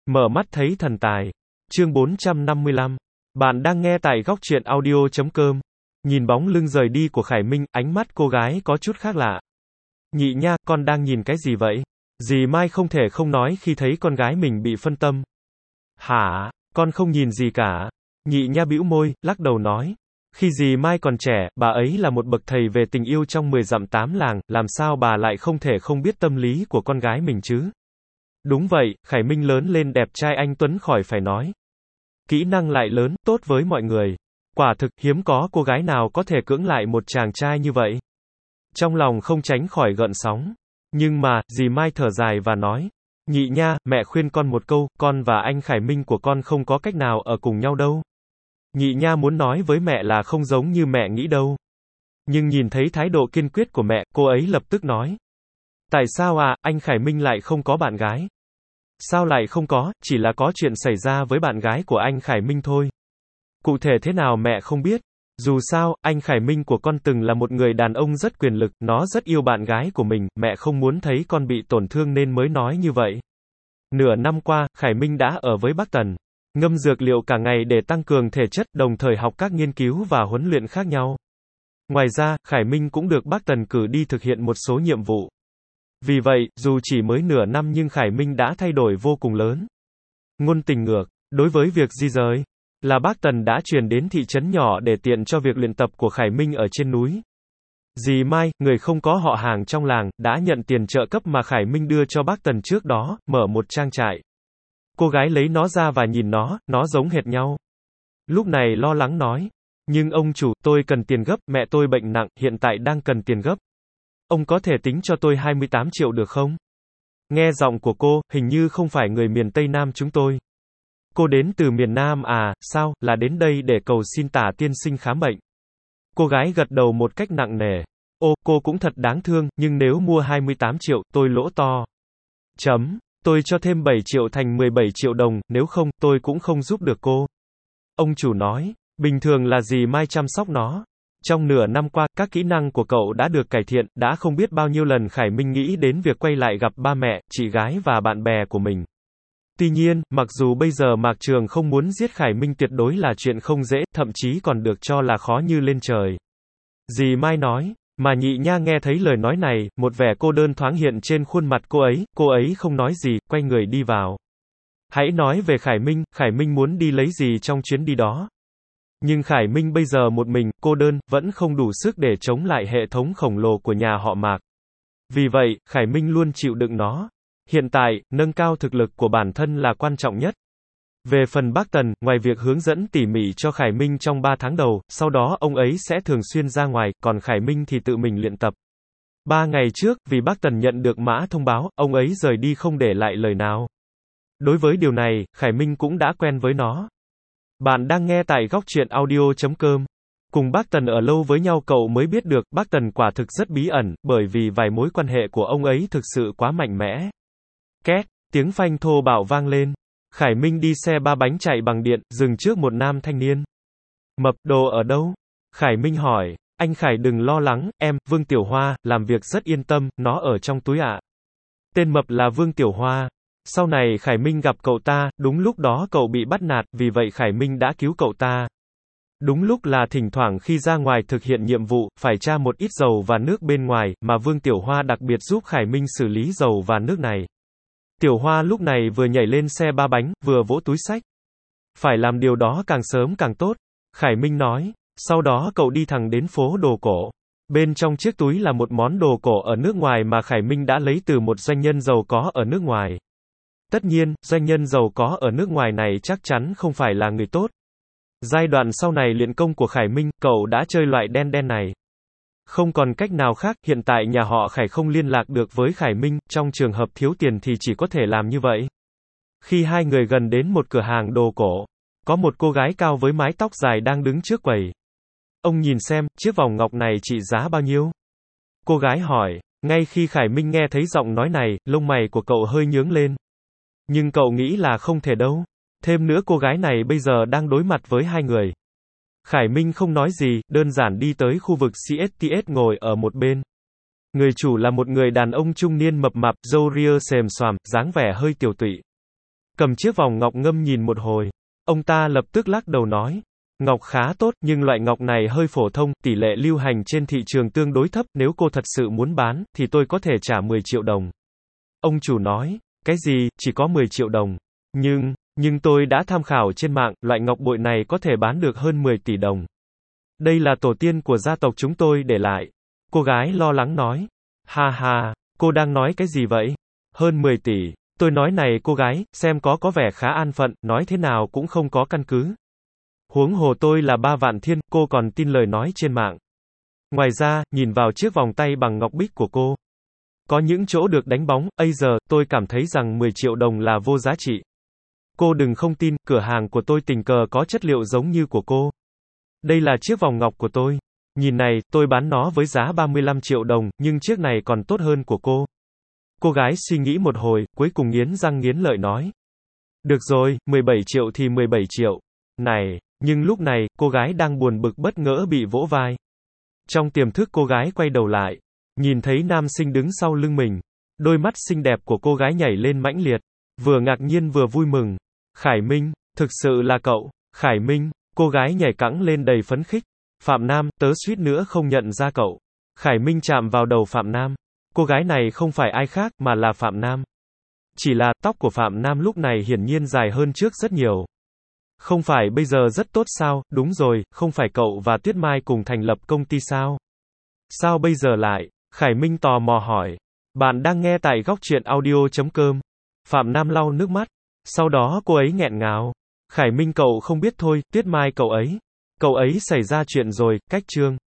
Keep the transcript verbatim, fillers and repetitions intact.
Mở mắt thấy thần tài. Chương bốn trăm năm mươi lăm. Bạn đang nghe tại góc truyện audio chấm com. Nhìn bóng lưng rời đi của Khải Minh, ánh mắt cô gái có chút khác lạ. Nhị nha, con đang nhìn cái gì vậy? Dì Mai không thể không nói khi thấy con gái mình bị phân tâm. Hả? Con không nhìn gì cả. Nhị nha bĩu môi, lắc đầu nói. Khi dì Mai còn trẻ, bà ấy là một bậc thầy về tình yêu trong mười dặm tám làng, làm sao bà lại không thể không biết tâm lý của con gái mình chứ? Đúng vậy, Khải Minh lớn lên đẹp trai anh tuấn khỏi phải nói. Kỹ năng lại lớn, tốt với mọi người. Quả thực, hiếm có cô gái nào có thể cưỡng lại một chàng trai như vậy. Trong lòng không tránh khỏi gợn sóng. Nhưng mà, dì Mai thở dài và nói. Nhị nha, mẹ khuyên con một câu, con và anh Khải Minh của con không có cách nào ở cùng nhau đâu. Nhị nha muốn nói với mẹ là không giống như mẹ nghĩ đâu. Nhưng nhìn thấy thái độ kiên quyết của mẹ, cô ấy lập tức nói. Tại sao à, anh Khải Minh lại không có bạn gái? Sao lại không có, chỉ là có chuyện xảy ra với bạn gái của anh Khải Minh thôi. Cụ thể thế nào mẹ không biết. Dù sao, anh Khải Minh của con từng là một người đàn ông rất quyền lực, nó rất yêu bạn gái của mình, mẹ không muốn thấy con bị tổn thương nên mới nói như vậy. Nửa năm qua, Khải Minh đã ở với bác Tần. Ngâm dược liệu cả ngày để tăng cường thể chất, đồng thời học các nghiên cứu và huấn luyện khác nhau. Ngoài ra, Khải Minh cũng được bác Tần cử đi thực hiện một số nhiệm vụ. Vì vậy, dù chỉ mới nửa năm nhưng Khải Minh đã thay đổi vô cùng lớn. Ngôn tình ngược, đối với việc di rời, là bác Tần đã chuyển đến thị trấn nhỏ để tiện cho việc luyện tập của Khải Minh ở trên núi. Dì Mai, người không có họ hàng trong làng, đã nhận tiền trợ cấp mà Khải Minh đưa cho bác Tần trước đó, mở một trang trại. Cô gái lấy nó ra và nhìn nó, nó giống hệt nhau. Lúc này lo lắng nói. Nhưng ông chủ, tôi cần tiền gấp, mẹ tôi bệnh nặng, hiện tại đang cần tiền gấp. Ông có thể tính cho tôi hai mươi tám triệu được không? Nghe giọng của cô, hình như không phải người miền Tây Nam chúng tôi. Cô đến từ miền Nam à, sao, là đến đây để cầu xin Tả tiên sinh khám bệnh. Cô gái gật đầu một cách nặng nề. Ô, cô cũng thật đáng thương, nhưng nếu mua hai mươi tám triệu, tôi lỗ to. Chấm. Tôi cho thêm bảy triệu thành mười bảy triệu đồng, nếu không, tôi cũng không giúp được cô. Ông chủ nói, bình thường là dì Mai chăm sóc nó. Trong nửa năm qua, các kỹ năng của cậu đã được cải thiện, đã không biết bao nhiêu lần Khải Minh nghĩ đến việc quay lại gặp ba mẹ, chị gái và bạn bè của mình. Tuy nhiên, mặc dù bây giờ Mạc Trường không muốn giết Khải Minh tuyệt đối là chuyện không dễ, thậm chí còn được cho là khó như lên trời. Dì Mai nói, mà nhị nha nghe thấy lời nói này, một vẻ cô đơn thoáng hiện trên khuôn mặt cô ấy, cô ấy không nói gì, quay người đi vào. Hãy nói về Khải Minh, Khải Minh muốn đi lấy gì trong chuyến đi đó. Nhưng Khải Minh bây giờ một mình, cô đơn, vẫn không đủ sức để chống lại hệ thống khổng lồ của nhà họ Mạc. Vì vậy, Khải Minh luôn chịu đựng nó. Hiện tại, nâng cao thực lực của bản thân là quan trọng nhất. Về phần bác Tần, ngoài việc hướng dẫn tỉ mỉ cho Khải Minh trong ba tháng đầu, sau đó ông ấy sẽ thường xuyên ra ngoài, còn Khải Minh thì tự mình luyện tập. Ba ngày trước, vì bác Tần nhận được mã thông báo, ông ấy rời đi không để lại lời nào. Đối với điều này, Khải Minh cũng đã quen với nó. Bạn đang nghe tại góc truyện audio chấm com. Cùng bác Tần ở lâu với nhau cậu mới biết được, bác Tần quả thực rất bí ẩn, bởi vì vài mối quan hệ của ông ấy thực sự quá mạnh mẽ. Két, tiếng phanh thô bạo vang lên. Khải Minh đi xe ba bánh chạy bằng điện, dừng trước một nam thanh niên. Mập, đồ ở đâu? Khải Minh hỏi. Anh Khải đừng lo lắng, em, Vương Tiểu Hoa, làm việc rất yên tâm, nó ở trong túi ạ. Tên mập là Vương Tiểu Hoa. Sau này Khải Minh gặp cậu ta, đúng lúc đó cậu bị bắt nạt, vì vậy Khải Minh đã cứu cậu ta. Đúng lúc là thỉnh thoảng khi ra ngoài thực hiện nhiệm vụ, phải tra một ít dầu và nước bên ngoài, mà Vương Tiểu Hoa đặc biệt giúp Khải Minh xử lý dầu và nước này. Tiểu Hoa lúc này vừa nhảy lên xe ba bánh, vừa vỗ túi xách. Phải làm điều đó càng sớm càng tốt. Khải Minh nói. Sau đó cậu đi thẳng đến phố đồ cổ. Bên trong chiếc túi là một món đồ cổ ở nước ngoài mà Khải Minh đã lấy từ một doanh nhân giàu có ở nước ngoài. Tất nhiên, doanh nhân giàu có ở nước ngoài này chắc chắn không phải là người tốt. Giai đoạn sau này luyện công của Khải Minh, cậu đã chơi loại đen đen này. Không còn cách nào khác, hiện tại nhà họ Khải không liên lạc được với Khải Minh, trong trường hợp thiếu tiền thì chỉ có thể làm như vậy. Khi hai người gần đến một cửa hàng đồ cổ, có một cô gái cao với mái tóc dài đang đứng trước quầy. Ông nhìn xem, chiếc vòng ngọc này trị giá bao nhiêu? Cô gái hỏi. Ngay khi Khải Minh nghe thấy giọng nói này, lông mày của cậu hơi nhướng lên. Nhưng cậu nghĩ là không thể đâu. Thêm nữa cô gái này bây giờ đang đối mặt với hai người. Khải Minh không nói gì, đơn giản đi tới khu vực xê ét tê ét ngồi ở một bên. Người chủ là một người đàn ông trung niên mập mạp, râu ria xồm xoàm, dáng vẻ hơi tiều tụy. cầm chiếc vòng ngọc ngâm nhìn một hồi. Ông ta lập tức lắc đầu nói. Ngọc khá tốt, nhưng loại ngọc này hơi phổ thông, tỷ lệ lưu hành trên thị trường tương đối thấp, nếu cô thật sự muốn bán, thì tôi có thể trả mười triệu đồng. Ông chủ nói, cái gì, chỉ có mười triệu đồng. Nhưng, nhưng tôi đã tham khảo trên mạng, loại ngọc bội này có thể bán được hơn mười tỷ đồng. Đây là tổ tiên của gia tộc chúng tôi để lại. Cô gái lo lắng nói. Ha ha, cô đang nói cái gì vậy? Hơn mười tỷ. Tôi nói này cô gái, xem có có vẻ khá an phận, nói thế nào cũng không có căn cứ. Huống hồ tôi là ba vạn thiên, cô còn tin lời nói trên mạng. Ngoài ra, nhìn vào chiếc vòng tay bằng ngọc bích của cô. Có những chỗ được đánh bóng, bây giờ, tôi cảm thấy rằng mười triệu đồng là vô giá trị. Cô đừng không tin, cửa hàng của tôi tình cờ có chất liệu giống như của cô. Đây là chiếc vòng ngọc của tôi. Nhìn này, tôi bán nó với giá ba mươi lăm triệu đồng, nhưng chiếc này còn tốt hơn của cô. Cô gái suy nghĩ một hồi, cuối cùng nghiến răng nghiến lợi nói. Được rồi, mười bảy triệu thì mười bảy triệu. Này, nhưng lúc này, cô gái đang buồn bực bất ngỡ bị vỗ vai. Trong tiềm thức cô gái quay đầu lại, nhìn thấy nam sinh đứng sau lưng mình. Đôi mắt xinh đẹp của cô gái nhảy lên mãnh liệt, vừa ngạc nhiên vừa vui mừng. Khải Minh, thực sự là cậu. Khải Minh, cô gái nhảy cẫng lên đầy phấn khích. Phạm Nam, tớ suýt nữa không nhận ra cậu. Khải Minh chạm vào đầu Phạm Nam. Cô gái này không phải ai khác, mà là Phạm Nam. Chỉ là, tóc của Phạm Nam lúc này hiển nhiên dài hơn trước rất nhiều. Không phải bây giờ rất tốt sao, đúng rồi, không phải cậu và Tuyết Mai cùng thành lập công ty sao? Sao bây giờ lại? Khải Minh tò mò hỏi. Bạn đang nghe tại góc truyện audio chấm com. Phạm Nam lau nước mắt. Sau đó cô ấy nghẹn ngào. Khải Minh cậu không biết thôi, Tuyết Mai cậu ấy. Cậu ấy xảy ra chuyện rồi, cách chương.